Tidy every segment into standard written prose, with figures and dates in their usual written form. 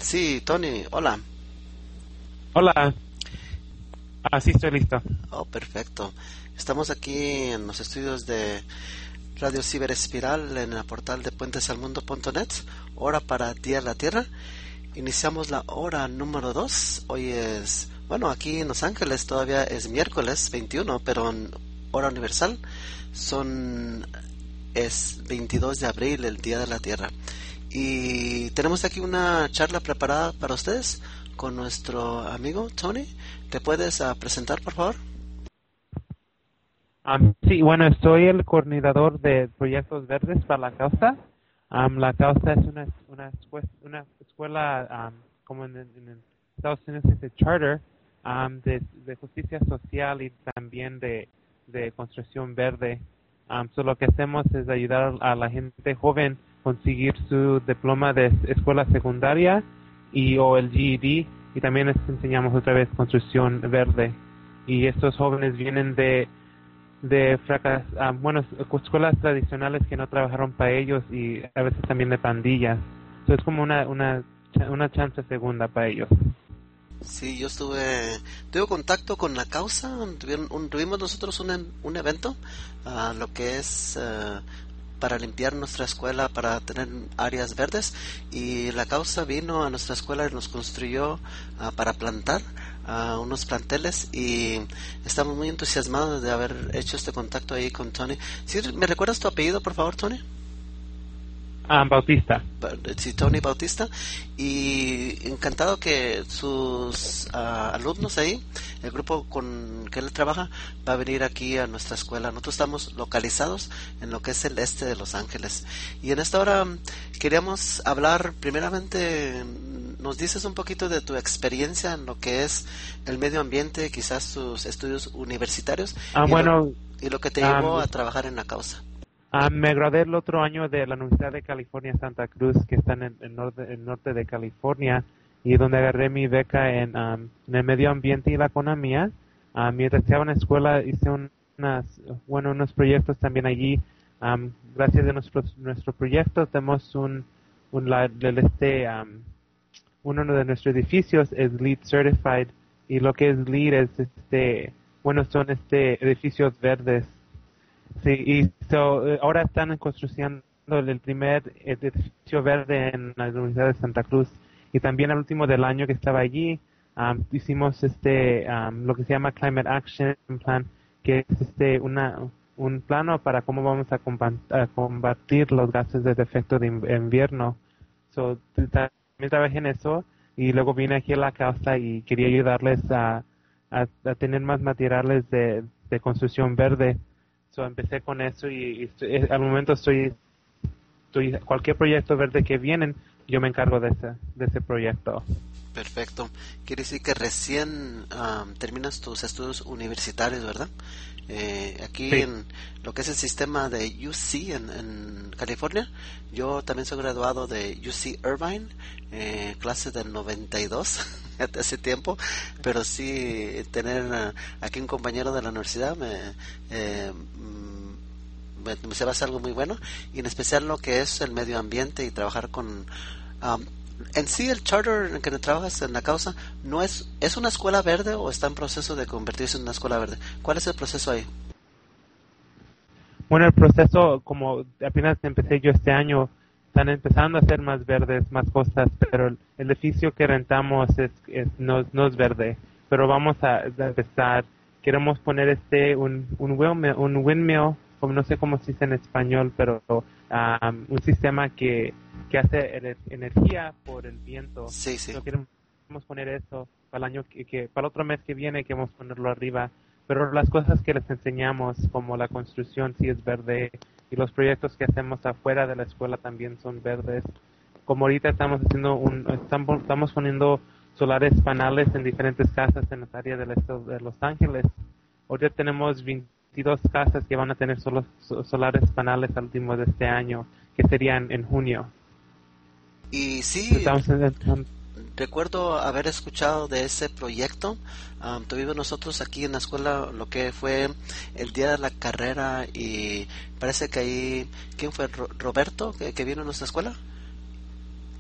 Sí, Tony, hola. Hola, sí estoy listo. Oh, perfecto. Estamos aquí en los estudios de Radio Ciber Espiral en el portal de puentesalmundo.net, hora para Día de la Tierra. Iniciamos la hora número 2. Hoy es, bueno, aquí en Los Ángeles todavía es miércoles 21, pero en hora universal son es 22 de abril, el Día de la Tierra. Y tenemos aquí una charla preparada para ustedes con nuestro amigo Tony. ¿Te puedes presentar, por favor? Sí, bueno, soy el coordinador de proyectos verdes para la causa. La causa es una escuela, como en Estados Unidos se dice charter, de justicia social y también de construcción verde. Lo que hacemos es ayudar a la gente joven conseguir su diploma de escuela secundaria y o el GED, y también les enseñamos otra vez construcción verde. Y estos jóvenes vienen de bueno, escuelas tradicionales que no trabajaron para ellos, y a veces también de pandillas. Es como una chance segunda para ellos. Sí, yo tuve contacto con la causa. Tuvimos nosotros un evento, lo que es para limpiar nuestra escuela, para tener áreas verdes, y la causa vino a nuestra escuela y nos construyó para plantar unos planteles, y estamos muy entusiasmados de haber hecho este contacto ahí con Tony. ¿Sí, me recuerdas tu apellido, por favor, Tony? Bautista. Sí, Tony Bautista, y encantado que sus alumnos ahí, el grupo con que él trabaja, va a venir aquí a nuestra escuela. Nosotros estamos localizados en lo que es el este de Los Ángeles, y en esta hora queríamos hablar primeramente. ¿Nos dices un poquito de tu experiencia en lo que es el medio ambiente, quizás tus estudios universitarios, y lo, Bueno, y lo que te llevó a trabajar en la causa? me gradué el otro año de la Universidad de California Santa Cruz, que está en el norte de California, y donde agarré mi beca en el medio ambiente y la economía. Mientras estaba en la escuela hice unos proyectos también allí. Gracias a nuestro proyecto tenemos uno de nuestros edificios es LEED Certified, y lo que es LEED es son edificios verdes. Sí, ahora están construyendo el primer edificio verde en la Universidad de Santa Cruz, y también al último del año que estaba allí hicimos lo que se llama Climate Action Plan, que es un plano para cómo vamos a combatir los gases de efecto de invierno. También trabajé en eso, y luego vine aquí a la casa y quería ayudarles a tener más materiales de construcción verde. Empecé con eso, y al momento cualquier proyecto verde que vienen, yo me encargo de ese proyecto. Perfecto. Quiere decir que recién terminas tus estudios universitarios, ¿verdad? Aquí Sí. en lo que es el sistema de UC en California, yo también soy graduado de UC Irvine, clase del 92, hace tiempo, pero sí tener aquí un compañero de la universidad me se va a hacer algo muy bueno, y en especial lo que es el medio ambiente y trabajar con... um, en sí, el charter en el que trabajas en la causa, ¿no es una escuela verde o está en proceso de convertirse en una escuela verde? ¿Cuál es el proceso ahí? Bueno, el proceso, como apenas empecé yo este año, están empezando a ser más verdes, más cosas, pero el edificio que rentamos no es verde, pero vamos a empezar. Queremos poner un windmill, como no sé cómo se dice en español, pero un sistema que hace energía por el viento. Sí, sí. No queremos poner eso para el año para el otro mes que viene, queremos ponerlo arriba. Pero las cosas que les enseñamos, como la construcción, sí es verde, y los proyectos que hacemos afuera de la escuela también son verdes. Como ahorita estamos poniendo solares paneles en diferentes casas en las áreas del estado de Los Ángeles. Ahorita tenemos 22 casas que van a tener solares paneles al último de este año, que serían en junio. Y sí, Estamos recuerdo haber escuchado de ese proyecto. Tuvimos nosotros aquí en la escuela lo que fue el día de la carrera, y parece que ahí, ¿quién fue? Roberto, que vino a nuestra escuela.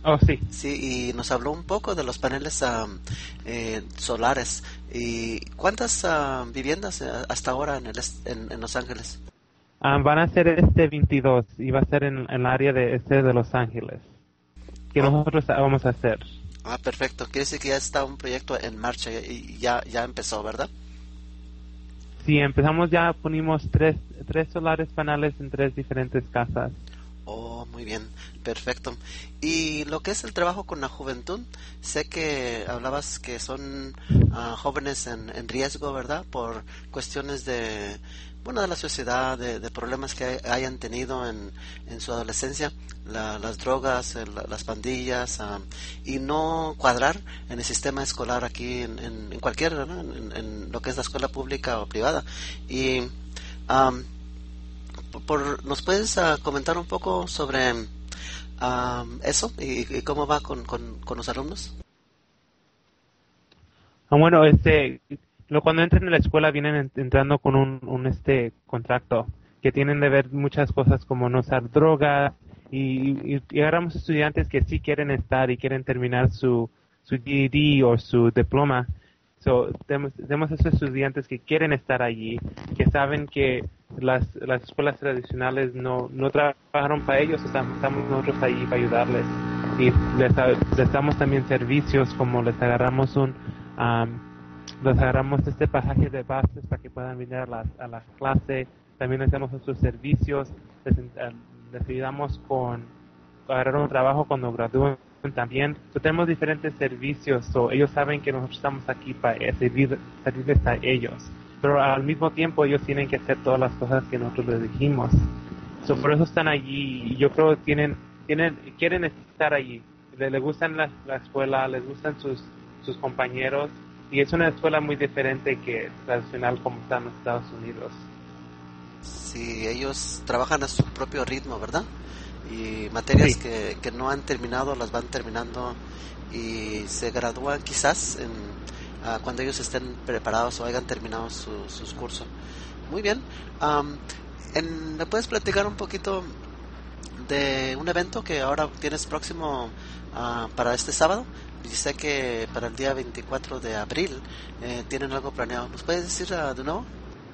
Oh, sí. Sí, y nos habló un poco de los paneles solares. ¿Y cuántas viviendas hasta ahora en Los Ángeles? Van a ser este 22 y va a ser en el área de de Los Ángeles, que Oh, nosotros vamos a hacer. perfecto. Quiere decir que ya está un proyecto en marcha y ya empezó, ¿verdad? Sí, empezamos ya, ponimos tres solares paneles en tres diferentes casas. Oh, muy bien, perfecto. Y lo que es el trabajo con la juventud, sé que hablabas que son jóvenes en riesgo, ¿verdad? Por cuestiones de la sociedad, de problemas que hayan tenido en su adolescencia, las drogas, las pandillas, y no cuadrar en el sistema escolar aquí en cualquier, ¿no? En lo que es la escuela pública o privada. Y am, ¿nos puedes comentar un poco sobre eso y cómo va con los alumnos? Bueno, cuando entran a la escuela vienen entrando con un contrato que tienen de ver muchas cosas como no usar droga y agarramos estudiantes que sí quieren estar y quieren terminar su GED o su diploma. So, tenemos esos estudiantes que quieren estar allí, que saben que las escuelas tradicionales no trabajaron para ellos, estamos nosotros allí para ayudarles. Y les damos también servicios como um, les agarramos este pasaje de bases para que puedan venir a la clase. También les damos nuestros servicios, les ayudamos con agarrar un trabajo cuando gradúen también. Tenemos diferentes servicios, ellos saben que nosotros estamos aquí para servirles a ellos, pero al mismo tiempo ellos tienen que hacer todas las cosas que nosotros les dijimos. Por eso están allí y yo creo que quieren estar allí. Les gustan la escuela, les gustan sus compañeros y es una escuela muy diferente que tradicional como está en los Estados Unidos. Sí, ellos trabajan a su propio ritmo, ¿verdad? Y materias Sí. que no han terminado las van terminando y se gradúan quizás cuando ellos estén preparados o hayan terminado sus cursos. Muy bien. Am, ¿Me puedes platicar un poquito de un evento que ahora tienes próximo para este sábado? Y sé que para el día 24 de abril tienen algo planeado. ¿Nos puedes decir de nuevo?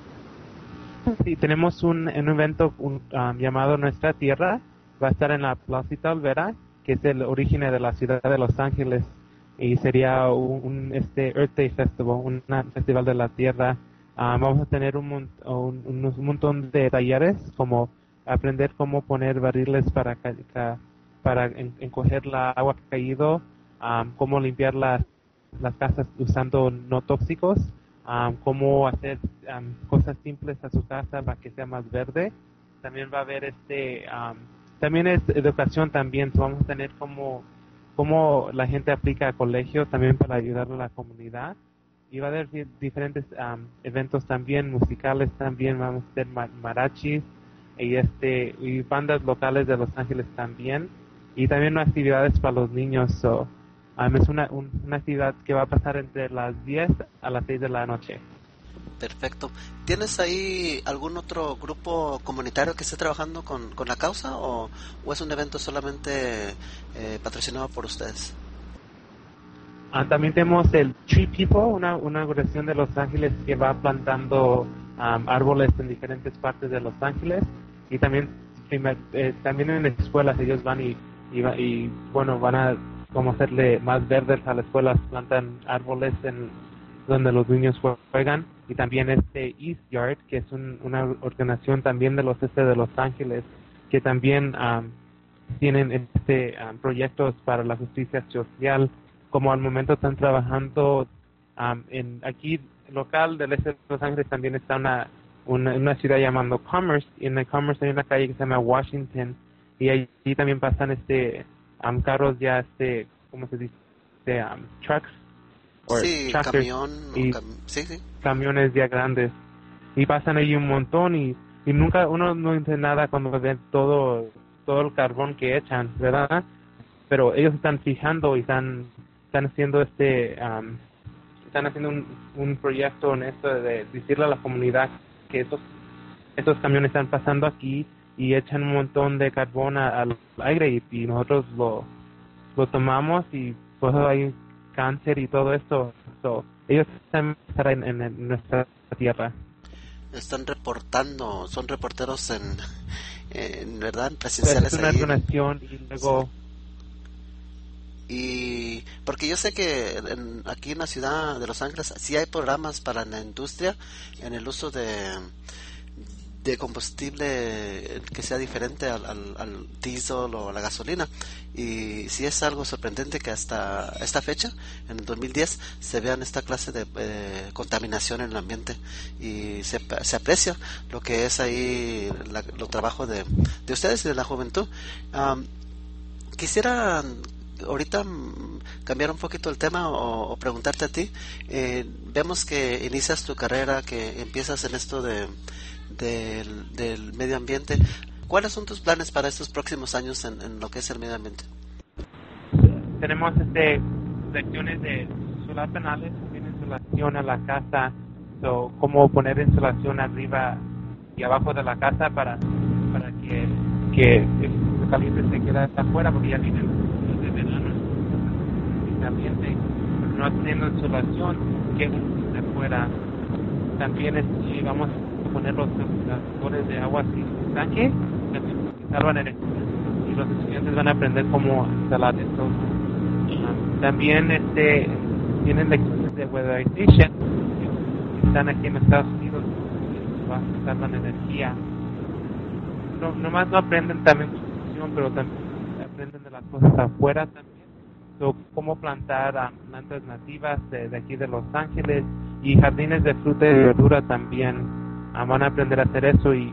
Sí, tenemos un evento llamado Nuestra Tierra. Va a estar en la Placita Olvera, que es el origen de la ciudad de Los Ángeles. Y sería Earth Day Festival, un festival de la tierra. Vamos a tener un montón de talleres, como aprender cómo poner barriles para encoger la agua que ha caído, cómo limpiar las casas usando no tóxicos, cómo hacer cosas simples a su casa para que sea más verde. También va a haber también es educación también, so vamos a tener cómo la gente aplica a colegio también para ayudar a la comunidad. Y va a haber diferentes eventos también, musicales también, vamos a tener marachis y bandas locales de Los Ángeles también. Y también actividades para los niños. Es una actividad que va a pasar entre las 10 a las 6 de la noche. Perfecto. ¿Tienes ahí algún otro grupo comunitario que esté trabajando con la causa o es un evento solamente patrocinado por ustedes? También tenemos el Tree People, una organización de Los Ángeles que va plantando árboles en diferentes partes de Los Ángeles y también también en escuelas ellos van bueno, van a como hacerle más verdes a las escuelas, plantan árboles donde los niños juegan y también East Yard, que es una organización también de de Los Ángeles que también tienen proyectos para la justicia social, como al momento están trabajando aquí local del este de Los Ángeles también está una ciudad llamando Commerce, y en el Commerce hay una calle que se llama Washington y allí también pasan carros ya ¿cómo se dice? Trucks o Sí, tractors camión. y Sí, sí. camiones ya grandes y pasan allí un montón y nunca uno no entiende nada cuando ven todo el carbón que echan, ¿verdad? Pero ellos están fijando y están haciendo están haciendo un proyecto en esto de decirle a la comunidad que estos camiones están pasando aquí y echan un montón de carbón al aire y nosotros lo tomamos y pues hay cáncer y todo esto. So, ellos también estarán en nuestra tierra. Están reportando, son reporteros en verdad, en Pues presenciales es una ahí. donación y luego... Y porque yo sé que aquí en la ciudad de Los Ángeles sí hay programas para la industria en el uso de combustible que sea diferente al diésel o a la gasolina, y sí es algo sorprendente que hasta esta fecha, en el 2010, se vean esta clase de contaminación en el ambiente, y se aprecia lo que es ahí lo trabajo de ustedes y de la juventud. Quisiera ahorita cambiar un poquito el tema o preguntarte a ti. Vemos que inicias tu carrera, que empiezas en esto del medio ambiente. ¿Cuáles son tus planes para estos próximos años en lo que es el medio ambiente? Tenemos secciones de solar panales, también insulación a la casa, cómo poner insulación arriba y abajo de la casa para que el caliente se quede hasta afuera, porque ya vienen los de verano y caliente, pero no teniendo insulación queda de afuera. También vamos a poner los calculadores de agua sin tanque, también que salvan energía, y los estudiantes van a aprender cómo instalar esto. También tienen lecciones de weatherization, que están aquí en Estados Unidos, que salvan energía. Nomás no aprenden también construcción, pero también aprenden de las cosas afuera también. Cómo plantar plantas nativas de aquí de Los Ángeles, y jardines de fruta y verdura también. Van a aprender a hacer eso. Y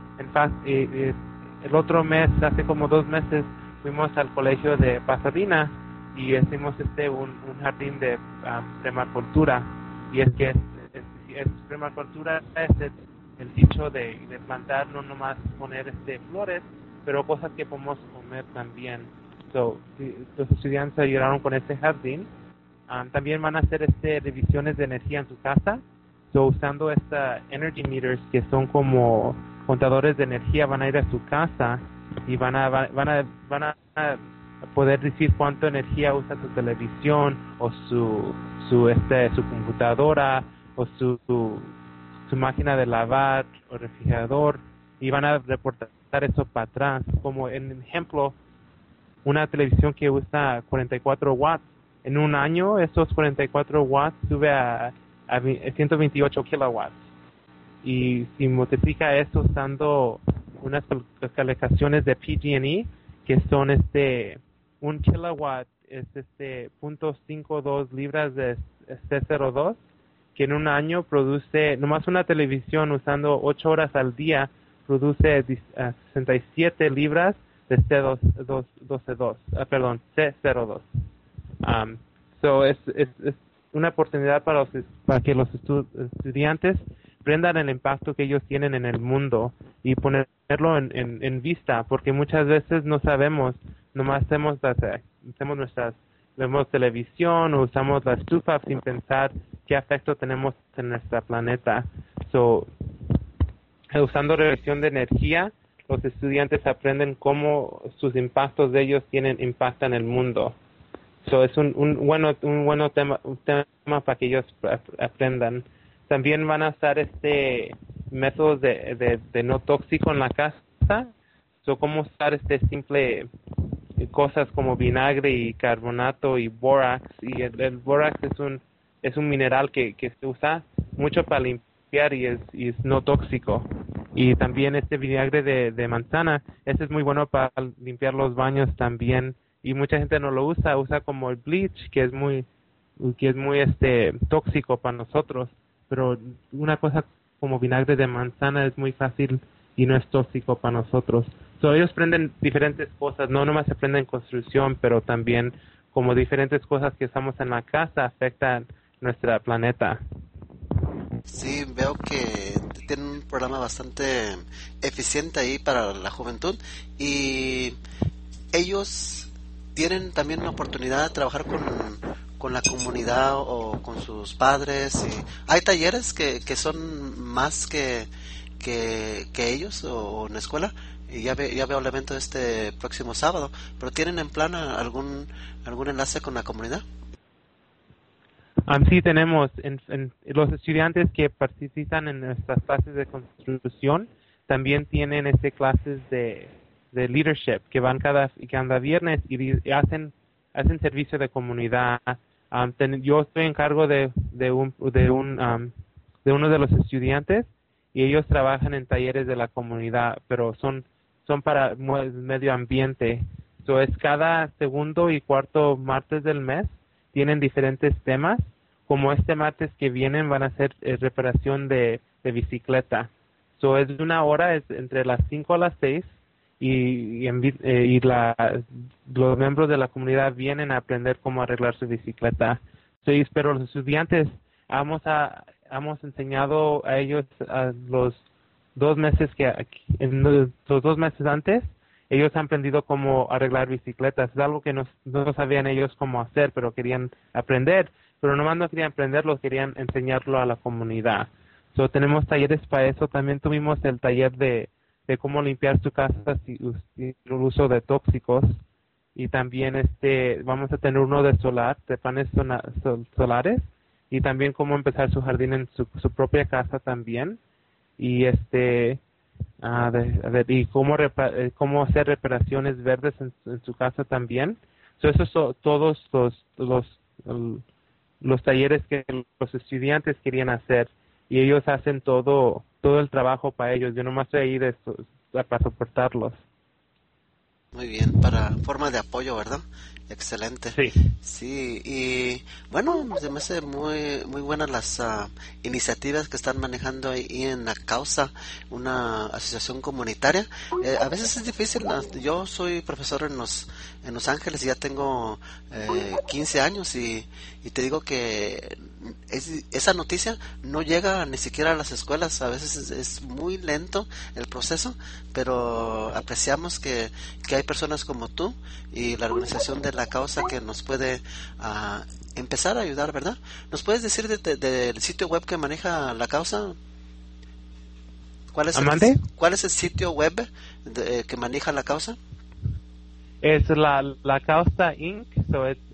el otro mes, hace como 2 meses, fuimos al colegio de Pasadena y hicimos un jardín de permacultura. Y es que permacultura es el dicho de plantar, no nomás poner flores, pero cosas que podemos comer también. Los estudiantes ayudaron con este jardín. También van a hacer revisiones de energía en su casa. Usando energy meters, que son como contadores de energía, van a ir a su casa y van a poder decir cuánta energía usa su televisión o su computadora o su máquina de lavar o refrigerador, y van a reportar eso para atrás. Como en ejemplo, una televisión que usa 44 watts, en un año esos 44 watts sube a 128 kilowatts. Y si multiplica eso usando unas calificaciones de PG&E, que son 1 kilowatt es 0.52 libras de C02, que en un año produce, nomás una televisión usando 8 horas al día, produce 67 libras de C02. Es una oportunidad para que los estudiantes aprendan el impacto que ellos tienen en el mundo y ponerlo en vista, porque muchas veces no sabemos, nomás vemos televisión o usamos la estufa sin pensar qué efecto tenemos en nuestro planeta. Usando revisión de energía, los estudiantes aprenden cómo sus impactos de ellos impactan el mundo. Es un bueno tema para que ellos aprendan. También van a usar métodos de no tóxico en la casa. Cómo usar simple cosas como vinagre y carbonato y bórax. Y el bórax es un mineral que se usa mucho para limpiar y es no tóxico. Y también vinagre de manzana, es muy bueno para limpiar los baños también. Y mucha gente no lo usa como el bleach, que es muy tóxico para nosotros. Pero una cosa como vinagre de manzana es muy fácil y no es tóxico para nosotros. Ellos aprenden diferentes cosas, no nomás aprenden construcción, pero también como diferentes cosas que usamos en la casa afectan nuestro planeta. Sí, veo que tienen un programa bastante eficiente ahí para la juventud, y ellos tienen también la oportunidad de trabajar con la comunidad o con sus padres. Y hay talleres que son más que ellos o en la escuela, y ya veo el evento este próximo sábado, pero ¿tienen en plan algún enlace con la comunidad? Sí, tenemos los estudiantes que participan en nuestras clases de construcción, también tienen clases de leadership que van cada viernes y hacen servicio de comunidad. Yo estoy en cargo de uno de los estudiantes y ellos trabajan en talleres de la comunidad, pero son para medio ambiente. So es cada segundo y cuarto martes del mes, tienen diferentes temas. Como este martes que vienen van a hacer reparación de bicicleta. So es 1 hora, es entre las 5 a las 6 los miembros de la comunidad vienen a aprender cómo arreglar su bicicleta. So, pero los estudiantes hemos enseñado a ellos los 2 meses los 2 meses antes, ellos han aprendido cómo arreglar bicicletas. Es algo que no sabían ellos cómo hacer, pero querían aprender. Pero nomás no querían aprenderlo, querían enseñarlo a la comunidad. So, tenemos talleres para eso. También tuvimos el taller de cómo limpiar su casa sin el uso de tóxicos. Y también vamos a tener uno de paneles solares. Y también cómo empezar su jardín en su propia casa también. Y y cómo hacer reparaciones verdes en su casa también. So, esos son todos los talleres que los estudiantes querían hacer y ellos hacen todo el trabajo para ellos. Yo nomás estoy ahí para soportarlos. Muy bien, para forma de apoyo, ¿verdad? Excelente. Sí, y bueno, se me hace muy buenas las iniciativas que están manejando ahí en la causa, una asociación comunitaria. A veces es difícil. Yo soy profesor en Los Ángeles y ya tengo 15 años y te digo que esa noticia no llega ni siquiera a las escuelas. A veces es muy lento el proceso, pero apreciamos que hay personas como tú y la organización de la causa que nos puede empezar a ayudar, ¿verdad? ¿Nos puedes decir del sitio web que maneja la causa? ¿Cuál es el sitio web que maneja la causa? Es la causa Inc. So es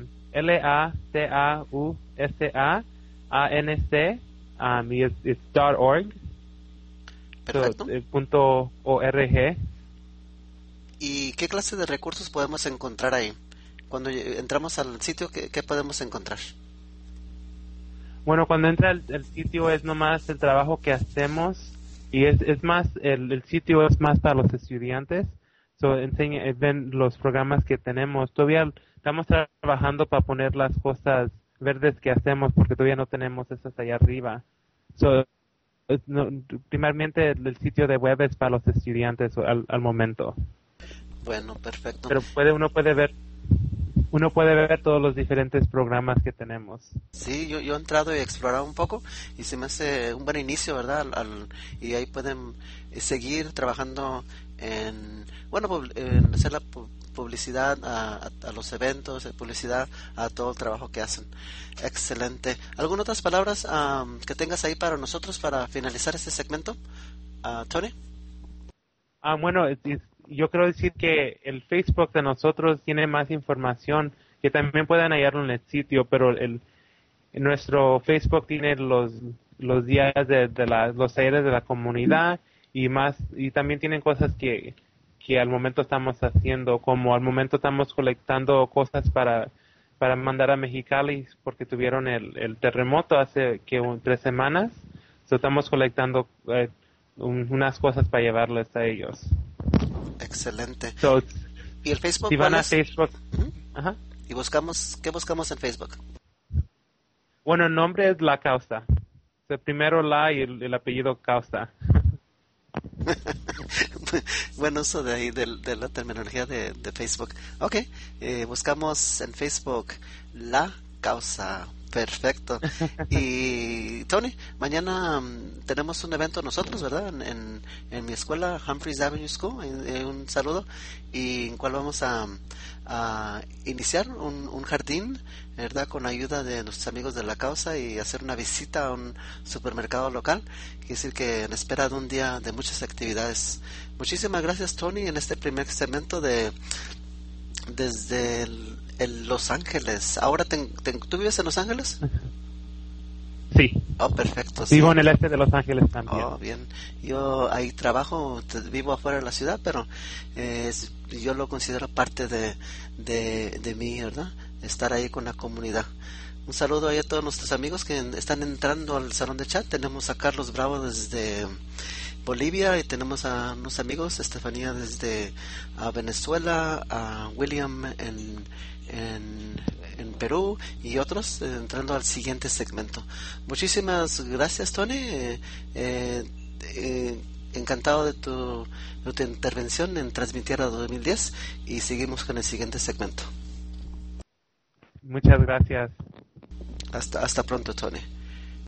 LACAUSAANC y es .org. Perfecto. So, .org. ¿Y qué clase de recursos podemos encontrar ahí? Cuando entramos al sitio, ¿qué podemos encontrar? Bueno, cuando entra el sitio es nomás el trabajo que hacemos y es más, el sitio es más para los estudiantes. So, ven los programas que tenemos. Todavía estamos trabajando para poner las cosas verdes que hacemos porque todavía no tenemos esas allá arriba. So, primeramente el sitio de web es para los estudiantes al momento. Bueno, perfecto. Pero uno puede ver todos los diferentes programas que tenemos. Sí, yo he entrado y explorado un poco y se me hace un buen inicio, ¿verdad? Y ahí pueden seguir trabajando en hacer la publicidad a los eventos, publicidad a todo el trabajo que hacen. Excelente. ¿Algunas otras palabras que tengas ahí para nosotros para finalizar este segmento, Tony? Bueno, yo quiero decir que el Facebook de nosotros tiene más información que también pueden hallarlo en el sitio, pero en nuestro Facebook tiene los días de los talleres de la comunidad y también tienen cosas que al momento estamos haciendo, como al momento estamos colectando cosas para mandar a Mexicali porque tuvieron el terremoto hace 3 semanas. So, estamos colectando unas cosas para llevarles a ellos. Excelente. So, ¿Y el Facebook? Si van a Facebook. Uh-huh. Ajá. ¿Y qué buscamos en Facebook? Bueno, el nombre es La Causa. O sea, primero La y el apellido Causa. Bueno, uso de ahí de la terminología de Facebook. Ok, buscamos en Facebook La causa. Perfecto. Y Tony, mañana tenemos un evento nosotros, ¿verdad? En mi escuela, Humphreys Avenue School, un saludo, y en cual vamos a iniciar un jardín, ¿verdad? Con ayuda de nuestros amigos de la causa y hacer una visita a un supermercado local. Quiere decir que en espera de un día de muchas actividades. Muchísimas gracias, Tony, en este primer segmento desde Los Ángeles. Ahora, ¿tú vives en Los Ángeles? Sí. Oh, perfecto. Vivo Sí. en el este de Los Ángeles también. Oh, bien. Yo ahí trabajo, vivo afuera de la ciudad, pero yo lo considero parte de mí, ¿verdad? Estar ahí con la comunidad. Un saludo ahí a todos nuestros amigos que están entrando al salón de chat. Tenemos a Carlos Bravo desde Bolivia y tenemos a unos amigos, Estefanía desde Venezuela, a William en Perú y otros, entrando al siguiente segmento. Muchísimas gracias, Tony. Encantado de tu intervención en Transmitiera 2010 y seguimos con el siguiente segmento. Muchas gracias. Hasta pronto, Tony.